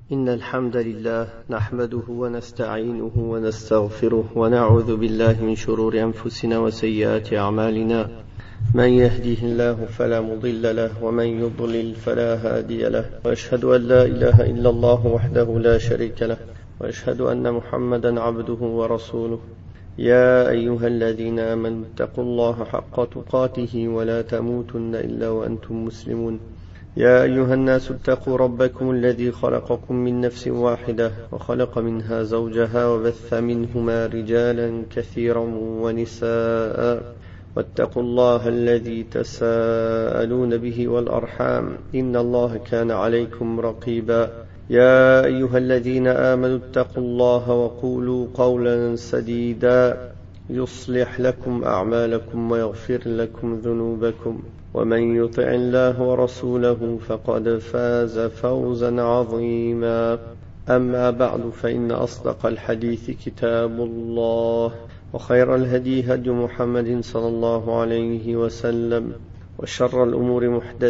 إن الحمد لله نحمده ونستعينه ونستغفره ونعوذ بالله من شرور أنفسنا وسيئات أعمالنا من يهده الله فلا مضل له ومن يضلل فلا هادي له وأشهد أن لا إله إلا الله وحده لا شريك له وأشهد أن محمدا عبده ورسوله يا أيها الذين آمنوا اتقوا الله حق تقاته ولا تموتن إلا وأنتم مسلمون يا أيها الناس اتقوا ربكم الذي خلقكم من نفس واحدة وخلق منها زوجها وبث منهما رجالا كثيرا ونساء واتقوا الله الذي تساءلون به والأرحام إن الله كان عليكم رقيبا يا أيها الذين آمنوا اتقوا الله وقولوا قولا سديدا يصلح لكم أعمالكم ويغفر لكم ذنوبكم ومن يطع الله ورسوله فقد فاز فوزا عظيما أما بعد فإن أصدق الحديث كتاب الله وخير الهدي هدي محمد صلى الله عليه وسلم وشر الأمور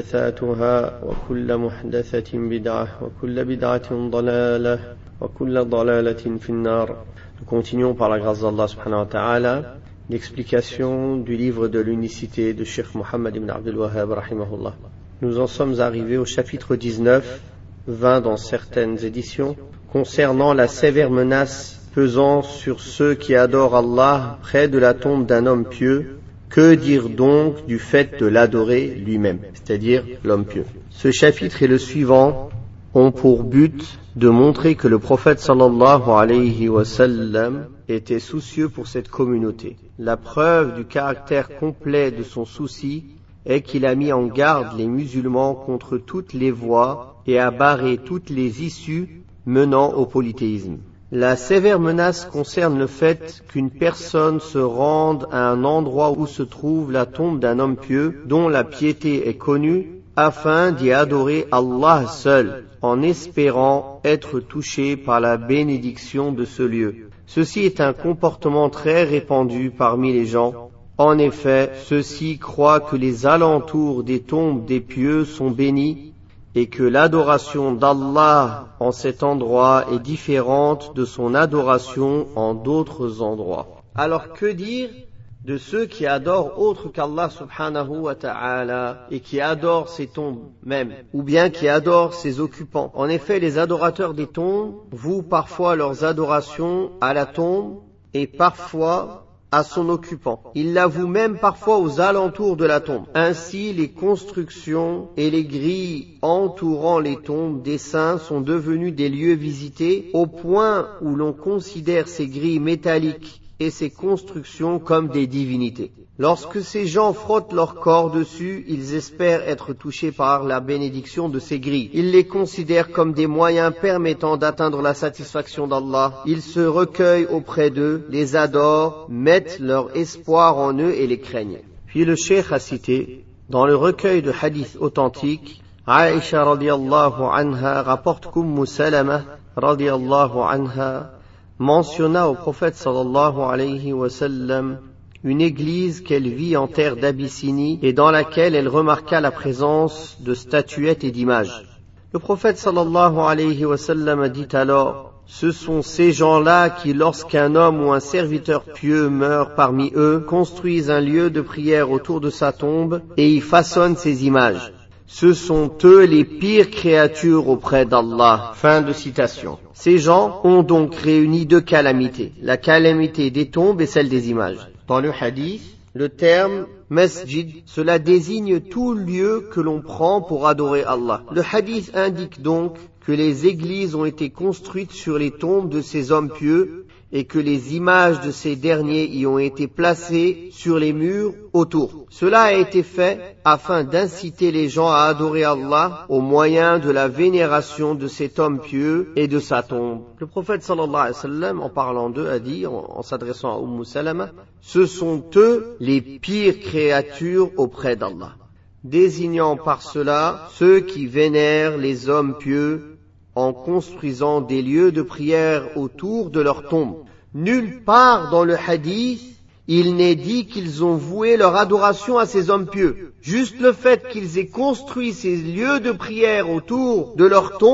محدثاتها وكل محدثة بدعة وكل بدعة ضلالة وكل ضلالة في النار. Nous continuons par la grâce d'Allah subhanahu wa ta'ala l'explication du livre de l'unicité de Cheikh Mohammed ibn Abdul Wahhab rahimahullah. Nous en sommes arrivés au chapitre 19, 20 dans certaines éditions, concernant la sévère menace pesant sur ceux qui adorent Allah près de la tombe d'un homme pieux. Que dire donc du fait de l'adorer lui-même, c'est-à-dire l'homme pieux? Ce chapitre et le suivant ont pour but de montrer que le prophète sallallahu alayhi wa sallam était soucieux pour cette communauté. La preuve du caractère complet de son souci est qu'il a mis en garde les musulmans contre toutes les voies et a barré toutes les issues menant au polythéisme. La sévère menace concerne le fait qu'une personne se rende à un endroit où se trouve la tombe d'un homme pieux dont la piété est connue afin d'y adorer Allah seul, en espérant être touché par la bénédiction de ce lieu. Ceci est un comportement très répandu parmi les gens. En effet, ceux-ci croient que les alentours des tombes des pieux sont bénis et que l'adoration d'Allah en cet endroit est différente de son adoration en d'autres endroits. Alors que dire de ceux qui adorent autre qu'Allah subhanahu wa ta'ala et qui adorent ces tombes même, ou bien qui adorent ses occupants? En effet, les adorateurs des tombes vouent parfois leurs adorations à la tombe et parfois à son occupant. Ils l'avouent même parfois aux alentours de la tombe. Ainsi, les constructions et les grilles entourant les tombes des saints sont devenues des lieux visités au point où l'on considère ces grilles métalliques et ces constructions comme des divinités. Lorsque ces gens frottent leur corps dessus, ils espèrent être touchés par la bénédiction de ces grilles. Ils les considèrent comme des moyens permettant d'atteindre la satisfaction d'Allah. Ils se recueillent auprès d'eux, les adorent, mettent leur espoir en eux et les craignent. Puis le cheikh a cité, dans le recueil de hadiths authentiques, Aïcha radiyallahu anha rapporte qu'Umm Salama radiyallahu anha mentionna au prophète sallallahu alayhi wa sallam une église qu'elle vit en terre d'Abyssinie et dans laquelle elle remarqua la présence de statuettes et d'images. Le prophète sallallahu alayhi wa sallam dit alors, ce sont ces gens-là qui, lorsqu'un homme ou un serviteur pieux meurt parmi eux, construisent un lieu de prière autour de sa tombe et y façonnent ses images. Ce sont eux les pires créatures auprès d'Allah. Fin de citation. Ces gens ont donc réuni deux calamités, la calamité des tombes et celle des images. Dans le hadith, le terme masjid, cela désigne tout lieu que l'on prend pour adorer Allah. Le hadith indique donc que les églises ont été construites sur les tombes de ces hommes pieux et que les images de ces derniers y ont été placées sur les murs autour. Cela a été fait afin d'inciter les gens à adorer Allah au moyen de la vénération de cet homme pieux et de sa tombe. Le prophète sallallahu alayhi wa sallam, en parlant d'eux, a dit, en s'adressant à Umm Salama, ce sont eux les pires créatures auprès d'Allah, désignant par cela ceux qui vénèrent les hommes pieux en construisant des lieux de prière autour de leur tombe. Nulle part dans le hadith, il n'est dit qu'ils ont voué leur adoration à ces hommes pieux. Juste le fait qu'ils aient construit ces lieux de prière autour de leur tombe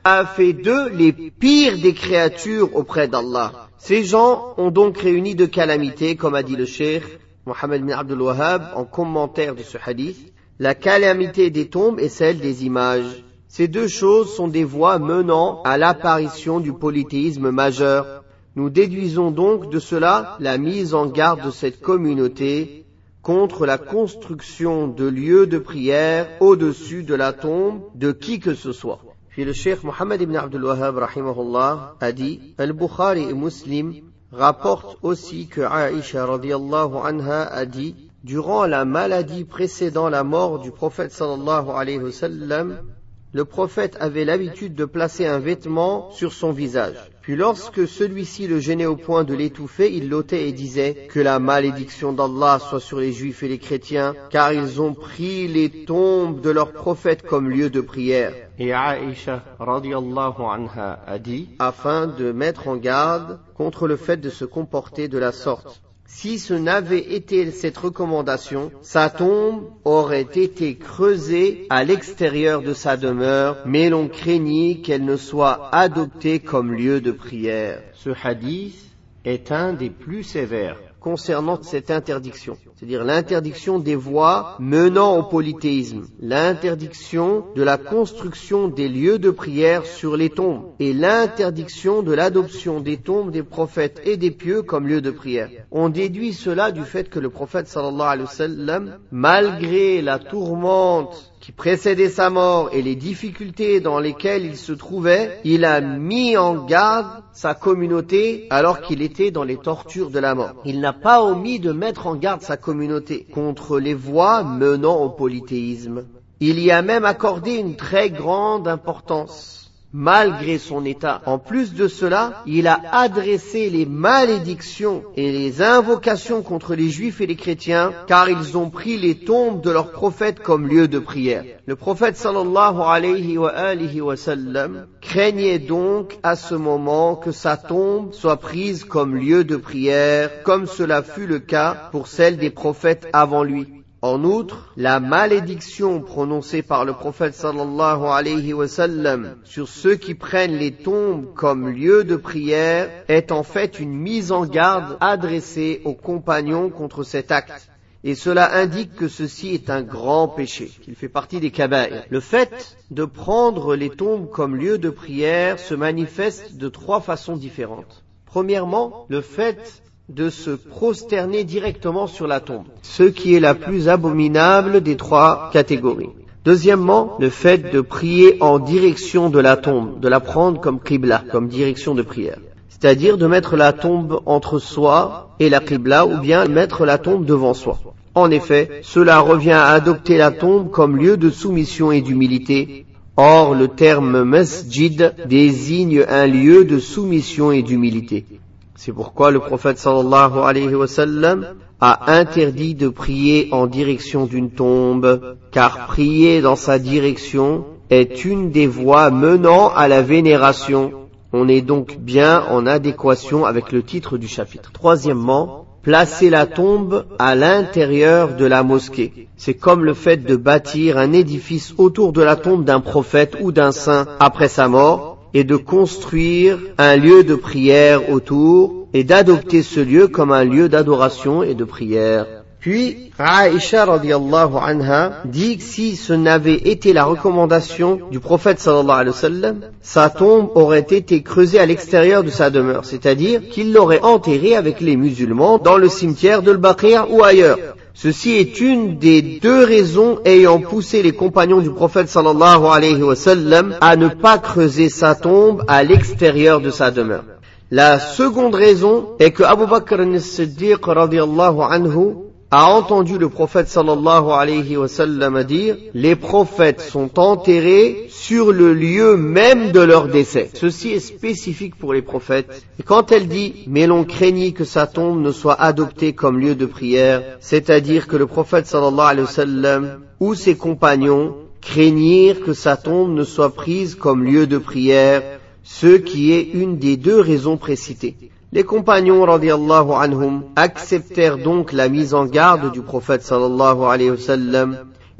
a fait d'eux les pires des créatures auprès d'Allah. Ces gens ont donc réuni de calamités, comme a dit le cheikh Mohammed bin Abdul Wahhab en commentaire de ce hadith. La calamité des tombes et celle des images. Ces deux choses sont des voies menant à l'apparition du polythéisme majeur. Nous déduisons donc de cela la mise en garde de cette communauté contre la construction de lieux de prière au-dessus de la tombe de qui que ce soit. Puis le cheikh Mohammed ibn Abdul Wahhab rahimahullah a dit: Al-Bukhari et Muslim rapportent aussi que Aïcha radiyallahu anha a dit: durant la maladie précédant la mort du prophète sallallahu alayhi wa sallam, le prophète avait l'habitude de placer un vêtement sur son visage. Puis lorsque celui-ci le gênait au point de l'étouffer, il l'ôtait et disait: que la malédiction d'Allah soit sur les juifs et les chrétiens, car ils ont pris les tombes de leurs prophètes comme lieu de prière. Et Aïcha radiyallahu anha a dit, afin de mettre en garde contre le fait de se comporter de la sorte: si ce n'avait été cette recommandation, sa tombe aurait été creusée à l'extérieur de sa demeure, mais l'on craignit qu'elle ne soit adoptée comme lieu de prière. Ce hadith est un des plus sévères concernant cette interdiction, c'est-à-dire l'interdiction des voies menant au polythéisme, l'interdiction de la construction des lieux de prière sur les tombes et l'interdiction de l'adoption des tombes des prophètes et des pieux comme lieu de prière. On déduit cela du fait que le prophète sallallahu alayhi wa sallam, malgré la tourmente qui précédait sa mort et les difficultés dans lesquelles il se trouvait, il a mis en garde sa communauté alors qu'il était dans les tortures de la mort. Il n'a pas omis de mettre en garde sa communauté contre les voies menant au polythéisme. Il y a même accordé une très grande importance, malgré son état. En plus de cela, il a adressé les malédictions et les invocations contre les juifs et les chrétiens, car ils ont pris les tombes de leurs prophètes comme lieu de prière. Le prophète sallallahu alayhi wa sallam craignait donc à ce moment que sa tombe soit prise comme lieu de prière, comme cela fut le cas pour celle des prophètes avant lui. En outre, la malédiction prononcée par le prophète sallallahu alayhi wa sallam sur ceux qui prennent les tombes comme lieu de prière est en fait une mise en garde adressée aux compagnons contre cet acte. Et cela indique que ceci est un grand péché, qu'il fait partie des kaba'ir. Le fait de prendre les tombes comme lieu de prière se manifeste de trois façons différentes. Premièrement, le fait de se prosterner directement sur la tombe, ce qui est la plus abominable des trois catégories. Deuxièmement, le fait de prier en direction de la tombe, de la prendre comme qibla, comme direction de prière. C'est-à-dire de mettre la tombe entre soi et la qibla, ou bien mettre la tombe devant soi. En effet, cela revient à adopter la tombe comme lieu de soumission et d'humilité. Or, le terme masjid désigne un lieu de soumission et d'humilité. C'est pourquoi le prophète sallallahu alayhi wa sallam a interdit de prier en direction d'une tombe, car prier dans sa direction est une des voies menant à la vénération. On est donc bien en adéquation avec le titre du chapitre. Troisièmement, placer la tombe à l'intérieur de la mosquée. C'est comme le fait de bâtir un édifice autour de la tombe d'un prophète ou d'un saint après sa mort, et de construire un lieu de prière autour, et d'adopter ce lieu comme un lieu d'adoration et de prière. Puis, Aïcha radiyallahu anha dit que si ce n'avait été la recommandation du prophète sallallahu alayhi wa sallam, sa tombe aurait été creusée à l'extérieur de sa demeure, c'est-à-dire qu'il l'aurait enterrée avec les musulmans dans le cimetière de l'Baqi' ou ailleurs. Ceci est une des deux raisons ayant poussé les compagnons du prophète sallallahu alayhi wa sallam à ne pas creuser sa tombe à l'extérieur de sa demeure. La seconde raison est que Abu Bakr as-Siddiq radiyallahu anhu a entendu le prophète sallallahu alayhi wa sallam dire: les prophètes sont enterrés sur le lieu même de leur décès. Ceci est spécifique pour les prophètes. Et quand elle dit: mais l'on craignit que sa tombe ne soit adoptée comme lieu de prière, c'est-à-dire que le prophète sallallahu alayhi wa sallam ou ses compagnons craignirent que sa tombe ne soit prise comme lieu de prière, ce qui est une des deux raisons précitées. Les compagnons radiyallahu anhum acceptèrent donc la mise en garde du prophète sallallahu alayhi wa sallam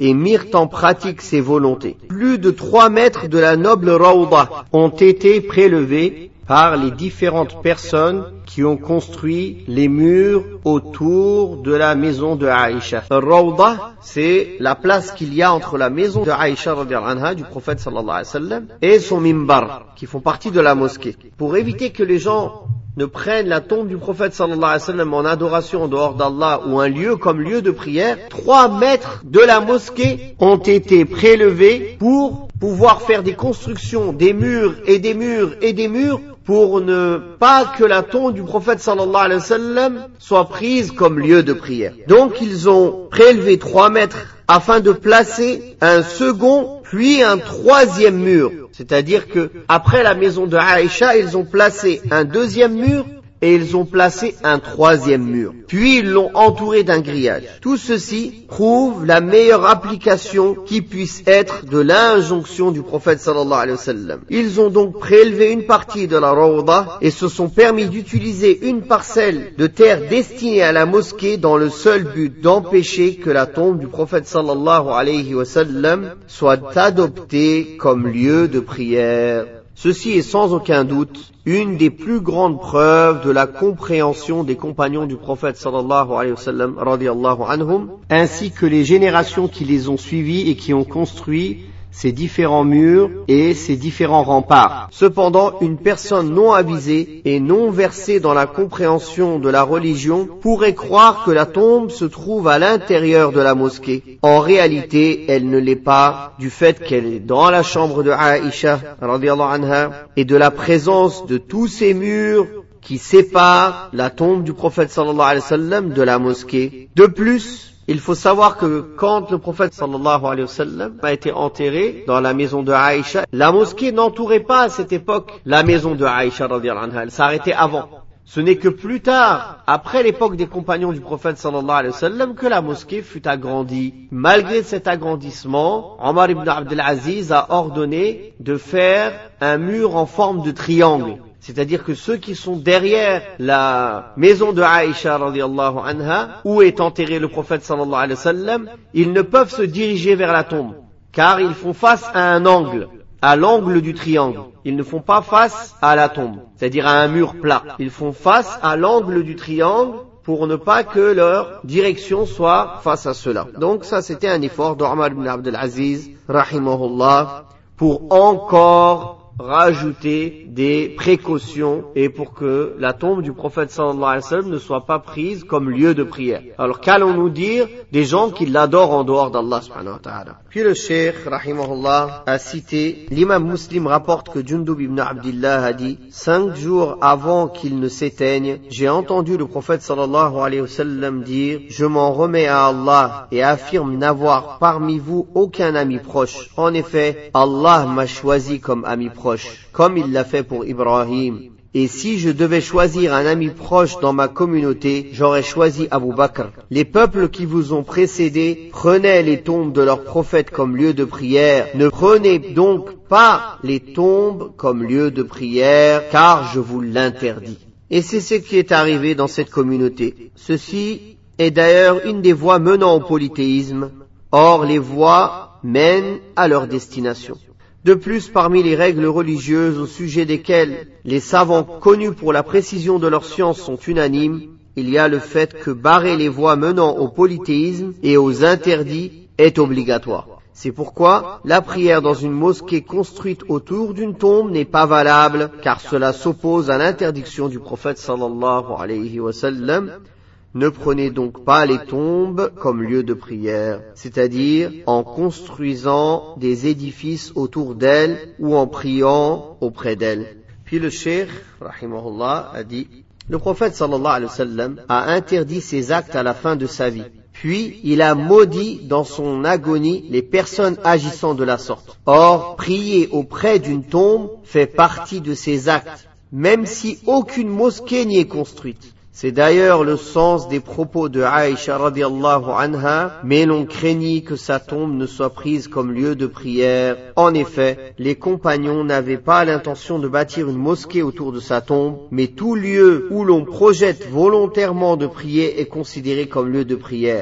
et mirent en pratique ses volontés. Plus de 3 mètres de la noble Rawda ont été prélevés par les différentes personnes qui ont construit les murs autour de la maison de Aïcha. Rawda, c'est la place qu'il y a entre la maison de Aïcha radhiyallahu anha, du prophète sallallahu alayhi wa sallam, et son mimbar, qui font partie de la mosquée. Pour éviter que les gens ne prennent la tombe du prophète sallallahu alayhi wa sallam en adoration en dehors d'Allah ou un lieu comme lieu de prière, 3 mètres de la mosquée ont été prélevés pour pouvoir faire des constructions, des murs et des murs et des murs, pour ne pas que la tombe du prophète sallallahu alayhi wa sallam soit prise comme lieu de prière. Donc ils ont prélevé 3 mètres afin de placer un second puis un 3e mur. C'est-à-dire que après la maison de Aïcha, ils ont placé un 2e mur et ils ont placé un 3e mur. Puis ils l'ont entouré d'un grillage. Tout ceci prouve la meilleure application qui puisse être de l'injonction du prophète sallallahu alayhi wa sallam. Ils ont donc prélevé une partie de la Rawda et se sont permis d'utiliser une parcelle de terre destinée à la mosquée dans le seul but d'empêcher que la tombe du prophète sallallahu alayhi wa sallam soit adoptée comme lieu de prière. Ceci est sans aucun doute une des plus grandes preuves de la compréhension des compagnons du prophète sallallahu alayhi wa sallam radiyallahu anhum, ainsi que les générations qui les ont suivis et qui ont construit ces différents murs et ces différents remparts. Cependant, une personne non avisée et non versée dans la compréhension de la religion pourrait croire que la tombe se trouve à l'intérieur de la mosquée. En réalité, elle ne l'est pas, du fait qu'elle est dans la chambre de Aïcha radiyallahu anha et de la présence de tous ces murs qui séparent la tombe du prophète sallallahu alayhi wa sallam de la mosquée. De plus, il faut savoir que quand le prophète sallallahu alayhi wa sallam a été enterré dans la maison de Aïcha, la mosquée n'entourait pas à cette époque la maison de Aïcha radhiyallahu anha, elle s'arrêtait avant. Ce n'est que plus tard, après l'époque des compagnons du prophète sallallahu alayhi wa sallam, que la mosquée fut agrandie. Malgré cet agrandissement, Omar ibn Abdel Aziz a ordonné de faire un mur en forme de triangle. C'est-à-dire que ceux qui sont derrière la maison de Aïcha radhiyallahu anha, où est enterré le prophète sallallahu alayhi wa sallam, ils ne peuvent se diriger vers la tombe, car ils font face à un angle, à l'angle du triangle. Ils ne font pas face à la tombe, c'est-à-dire à un mur plat. Ils font face à l'angle du triangle pour ne pas que leur direction soit face à cela. Donc ça, c'était un effort d'Omar ibn Abdel Aziz, rahimahullah, pour encore rajouter des précautions et pour que la tombe du prophète sallallahu alayhi wa sallam ne soit pas prise comme lieu de prière. Alors qu'allons-nous dire des gens qui l'adorent en dehors d'Allah subhanahu wa ta'ala? Puis le cheikh rahimahullah a cité, l'imam Muslim rapporte que Jundub ibn Abdillah a dit: 5 jours avant qu'il ne s'éteigne, j'ai entendu le prophète sallallahu alayhi wa sallam dire: je m'en remets à Allah et affirme n'avoir parmi vous aucun ami proche. En effet, Allah m'a choisi comme ami proche, comme il l'a fait pour Ibrahim. Et si je devais choisir un ami proche dans ma communauté, j'aurais choisi Abu Bakr. Les peuples qui vous ont précédés prenaient les tombes de leurs prophètes comme lieu de prière. Ne prenez donc pas les tombes comme lieu de prière, car je vous l'interdis. Et c'est ce qui est arrivé dans cette communauté. Ceci est d'ailleurs une des voies menant au polythéisme. Or, les voies mènent à leur destination. De plus, parmi les règles religieuses au sujet desquelles les savants connus pour la précision de leur science sont unanimes, il y a le fait que barrer les voies menant au polythéisme et aux interdits est obligatoire. C'est pourquoi la prière dans une mosquée construite autour d'une tombe n'est pas valable, car cela s'oppose à l'interdiction du prophète sallallahu alayhi wa sallam. Ne prenez donc pas les tombes comme lieu de prière, c'est-à-dire en construisant des édifices autour d'elles ou en priant auprès d'elles. Puis le cheikh, rahimahullah, a dit: le prophète sallallahu alayhi wa sallam a interdit ces actes à la fin de sa vie. Puis il a maudit dans son agonie les personnes agissant de la sorte. Or, prier auprès d'une tombe fait partie de ces actes, même si aucune mosquée n'y est construite. C'est d'ailleurs le sens des propos de Aïcha radhiyallahu anha, mais l'on craignit que sa tombe ne soit prise comme lieu de prière. En effet, les compagnons n'avaient pas l'intention de bâtir une mosquée autour de sa tombe, mais tout lieu où l'on projette volontairement de prier est considéré comme lieu de prière.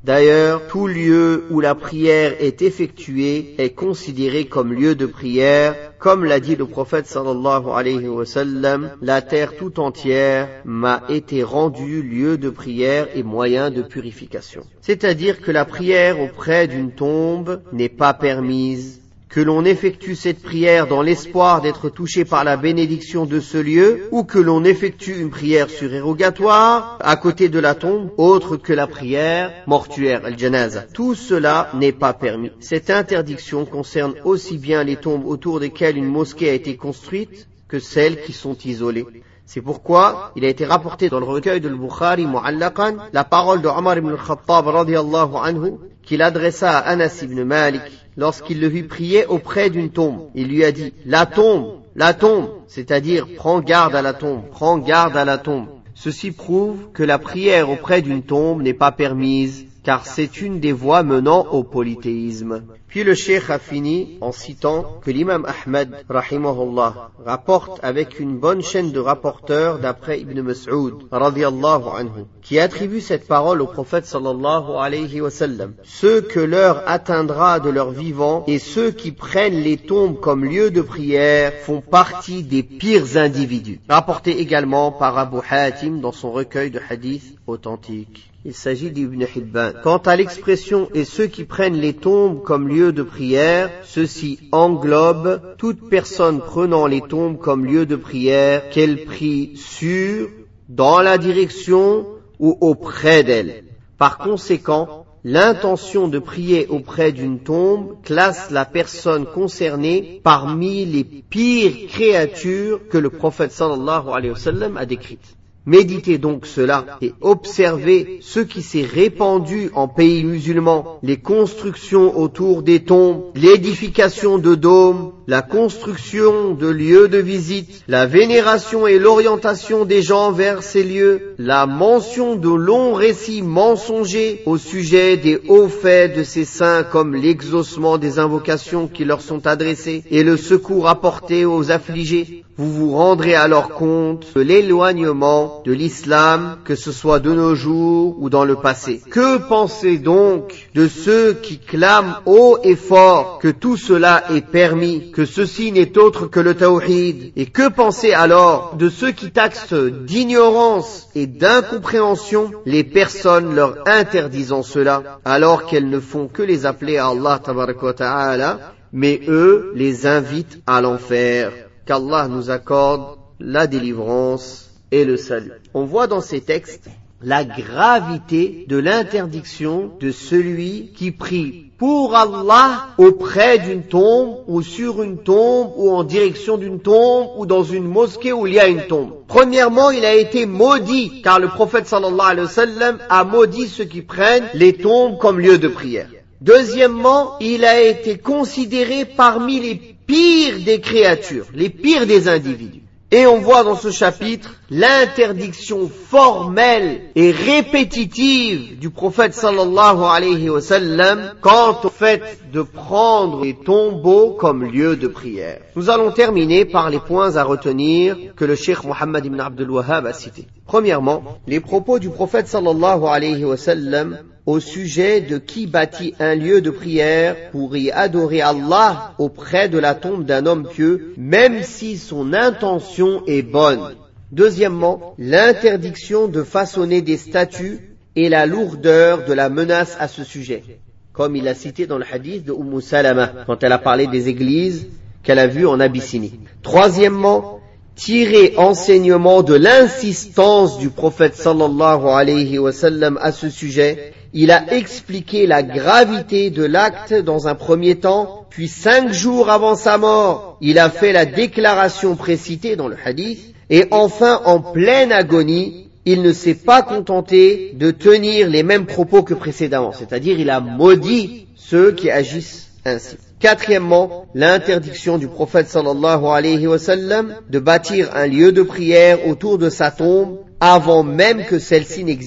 D'ailleurs, tout lieu où la prière est effectuée est considéré comme lieu de prière, comme l'a dit le prophète sallallahu alayhi wa sallam, la terre tout entière m'a été rendue lieu de prière et moyen de purification. C'est-à-dire que la prière auprès d'une tombe n'est pas permise, que l'on effectue cette prière dans l'espoir d'être touché par la bénédiction de ce lieu, ou que l'on effectue une prière surérogatoire à côté de la tombe, autre que la prière mortuaire, al-janaza. Tout cela n'est pas permis. Cette interdiction concerne aussi bien les tombes autour desquelles une mosquée a été construite que celles qui sont isolées. C'est pourquoi il a été rapporté dans le recueil de Al-Bukhari mu'allaqan la parole de Omar ibn al-Khattab radiyallahu anhu qu'il adressa à Anas ibn Malik lorsqu'il le vit prier auprès d'une tombe. Il lui a dit: la tombe, c'est-à-dire prends garde à la tombe, prends garde à la tombe. Ceci prouve que la prière auprès d'une tombe n'est pas permise, car c'est une des voies menant au polythéisme. Puis le cheikh a fini en citant que l'imam Ahmad, rahimahullah, rapporte avec une bonne chaîne de rapporteurs d'après Ibn Mas'ud, radiyallahu anhu, qui attribue cette parole au prophète sallallahu alayhi wa sallam. Ceux que l'heure atteindra de leur vivant et ceux qui prennent les tombes comme lieu de prière font partie des pires individus. Rapporté également par Abu Hatim dans son recueil de hadiths authentiques. Il s'agit d'Ibn Hibban. Quant à l'expression « et ceux qui prennent les tombes comme lieu de prière », ceci englobe toute personne prenant les tombes comme lieu de prière, qu'elle prie sur, dans la direction ou auprès d'elle. Par conséquent, l'intention de prier auprès d'une tombe classe la personne concernée parmi les pires créatures que le prophète sallallahu alayhi wa sallam a décrites. Méditez donc cela et observez ce qui s'est répandu en pays musulmans, les constructions autour des tombes, l'édification de dômes, la construction de lieux de visite, la vénération et l'orientation des gens vers ces lieux, la mention de longs récits mensongers au sujet des hauts faits de ces saints comme l'exaucement des invocations qui leur sont adressées et le secours apporté aux affligés. Vous vous rendrez alors compte de l'éloignement de l'islam, que ce soit de nos jours ou dans le passé. Que pensez donc de ceux qui clament haut et fort que tout cela est permis, que ceci n'est autre que le tawhid? Et que pensez alors de ceux qui taxent d'ignorance et d'incompréhension les personnes leur interdisant cela, alors qu'elles ne font que les appeler à Allah tabaraka wa ta'ala, mais eux les invitent à l'enfer? Qu'Allah nous accorde la délivrance et le salut. On voit dans ces textes la gravité de l'interdiction de celui qui prie pour Allah auprès d'une tombe ou sur une tombe ou en direction d'une tombe ou dans une mosquée où il y a une tombe. Premièrement, il a été maudit car le prophète sallallahu alayhi wa sallam a maudit ceux qui prennent les tombes comme lieu de prière. Deuxièmement, il a été considéré parmi les pires des créatures, les pires des individus. Et on voit dans ce chapitre l'interdiction formelle et répétitive du prophète sallallahu alayhi wa sallam quant au fait de prendre les tombeaux comme lieu de prière. Nous allons terminer par les points à retenir que le cheikh Mohammed ibn Abdul Wahhab a cités. Premièrement, les propos du prophète sallallahu alayhi wa sallam au sujet de qui bâtit un lieu de prière pour y adorer Allah auprès de la tombe d'un homme pieux, même si son intention est bonne. Deuxièmement, l'interdiction de façonner des statues et la lourdeur de la menace à ce sujet, comme il a cité dans le hadith de Umm Salama, quand elle a parlé des églises qu'elle a vues en Abyssinie. Troisièmement, tirer enseignement de l'insistance du prophète sallallahu alayhi wa sallam à ce sujet. Il a expliqué la gravité de l'acte dans un premier temps, puis 5 jours avant sa mort, il a fait la déclaration précitée dans le hadith, et enfin, en pleine agonie, il ne s'est pas contenté de tenir les mêmes propos que précédemment, c'est-à-dire il a maudit ceux qui agissent ainsi. Quatrièmement, l'interdiction du prophète sallallahu alayhi wa sallam de bâtir un lieu de prière autour de sa tombe avant même que celle-ci n'existe.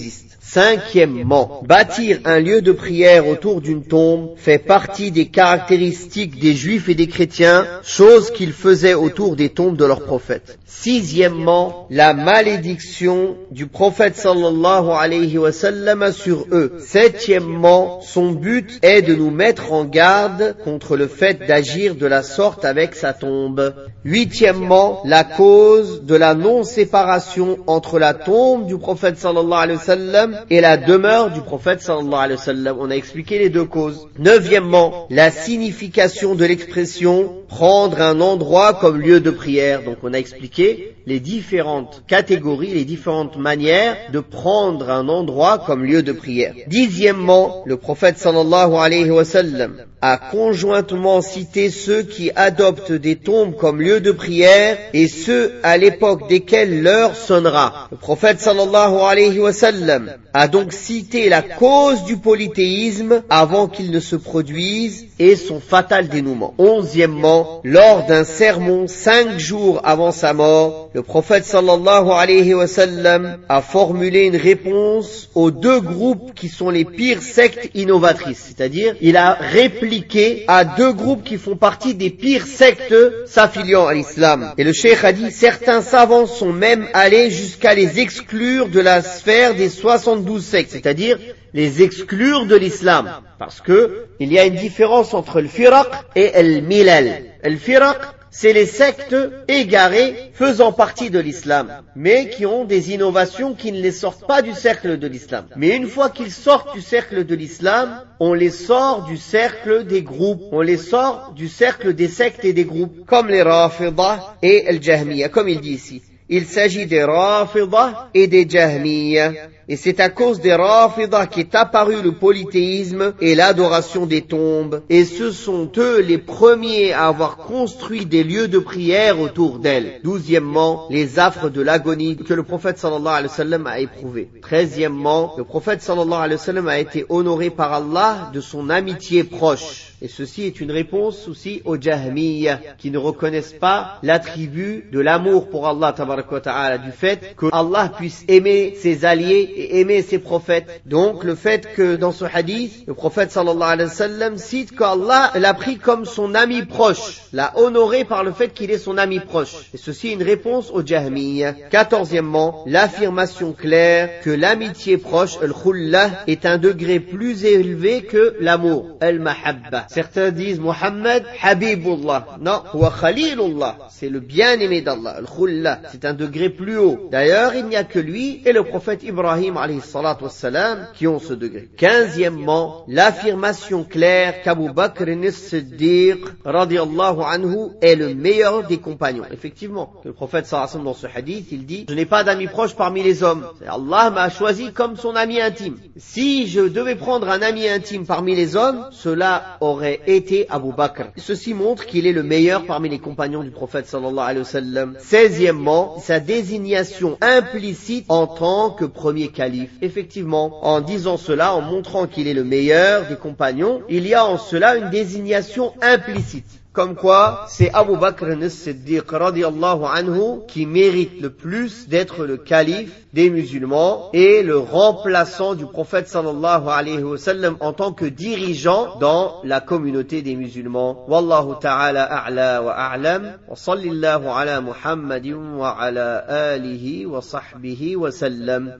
Cinquièmement, bâtir un lieu de prière autour d'une tombe fait partie des caractéristiques des juifs et des chrétiens, chose qu'ils faisaient autour des tombes de leurs prophètes. Sixièmement, la malédiction du prophète sallallahu alayhi wa sallam sur eux. Septièmement, son but est de nous mettre en garde contre le fait d'agir de la sorte avec sa tombe. Huitièmement, la cause de la non-séparation entre la tombe du prophète sallallahu alayhi wa sallam et la demeure du prophète sallallahu alayhi wa sallam. On a expliqué les deux causes. Neuvièmement, la signification de l'expression prendre un endroit comme lieu de prière. Donc on a expliqué les différentes catégories, les différentes manières de prendre un endroit comme lieu de prière. Dixièmement, le prophète sallallahu alayhi wa sallam a conjointement cité ceux qui adoptent des tombes comme lieu de prière et ceux à l'époque desquels l'heure sonnera. Le prophète sallallahu alayhi wa sallam a donc cité la cause du polythéisme avant qu'il ne se produise et son fatal dénouement. Onzièmement, lors d'un sermon 5 jours avant sa mort, le prophète sallallahu alayhi wa sallam a formulé une réponse aux deux groupes qui sont les pires sectes innovatrices. C'est-à-dire, il a répliqué à deux groupes qui font partie des pires sectes s'affiliant à l'islam. Et le cheikh a dit, certains savants sont même allés jusqu'à les exclure de la sphère des 72 sectes. C'est-à-dire, les exclure de l'islam. Parce que il y a une différence entre le firaq et le milal. Le firaq, c'est les sectes égarées faisant partie de l'islam, mais qui ont des innovations qui ne les sortent pas du cercle de l'islam. Mais une fois qu'ils sortent du cercle de l'islam, on les sort du cercle des groupes, on les sort du cercle des sectes et des groupes, comme les Rafidah et el Jahmiya, comme il dit ici. Il s'agit des Rafidah et des Jahmiya. Et c'est à cause des Rafidah qu'est apparu le polythéisme et l'adoration des tombes. Et ce sont eux les premiers à avoir construit des lieux de prière autour d'elles. Douzièmement, les affres de l'agonie que le prophète sallallahu alayhi wa sallam a éprouvé. Treizièmement, le prophète sallallahu alayhi wa sallam a été honoré par Allah de son amitié proche. Et ceci est une réponse aussi aux Jahmiyyah qui ne reconnaissent pas l'attribut de l'amour pour Allah tabaraka wa ta'ala, du fait que Allah puisse aimer ses alliés et aimer ses prophètes. Donc le fait que dans ce hadith, le prophète sallallahu alayhi wa sallam cite qu'Allah l'a pris comme son ami proche, l'a honoré par le fait qu'il est son ami proche. Et ceci est une réponse aux Jahmiyyah. Quatorzièmement, l'affirmation claire que l'amitié proche, al-khullah, est un degré plus élevé que l'amour, al-mahabba. Certains disent Muhammad Habibullah. Non, huwa Khalilullah. C'est le bien-aimé d'Allah. Al-Khullah. C'est un degré plus haut. D'ailleurs, il n'y a que lui et le prophète Ibrahim alayhi salatu wassalam qui ont ce degré. Quinzièmement, l'affirmation claire qu'Abu Bakr as-Siddiq radiyallahu anhu est le meilleur des compagnons. Effectivement, le prophète sallallahu alayhi wa sallam dans ce hadith, il dit, je n'ai pas d'amis proches parmi les hommes. Allah m'a choisi comme son ami intime. Si je devais prendre un ami intime parmi les hommes, cela aurait été Abu Bakr. Ceci montre qu'il est le meilleur parmi les compagnons du prophète sallallahu alayhi wa sallam. Seizièmement, sa désignation implicite en tant que premier calife. Effectivement, en disant cela, en montrant qu'il est le meilleur des compagnons, il y a en cela une désignation implicite. Comme quoi, c'est Abu Bakr as-Siddiq radiyallahu anhu qui mérite le plus d'être le calife des musulmans et le remplaçant du prophète sallallahu alayhi wa sallam en tant que dirigeant dans la communauté des musulmans. Wallahu ta'ala a'la wa a'lam. Wa sallallahu ala Muhammadin wa ala alihi wa sahbihi wa sallam.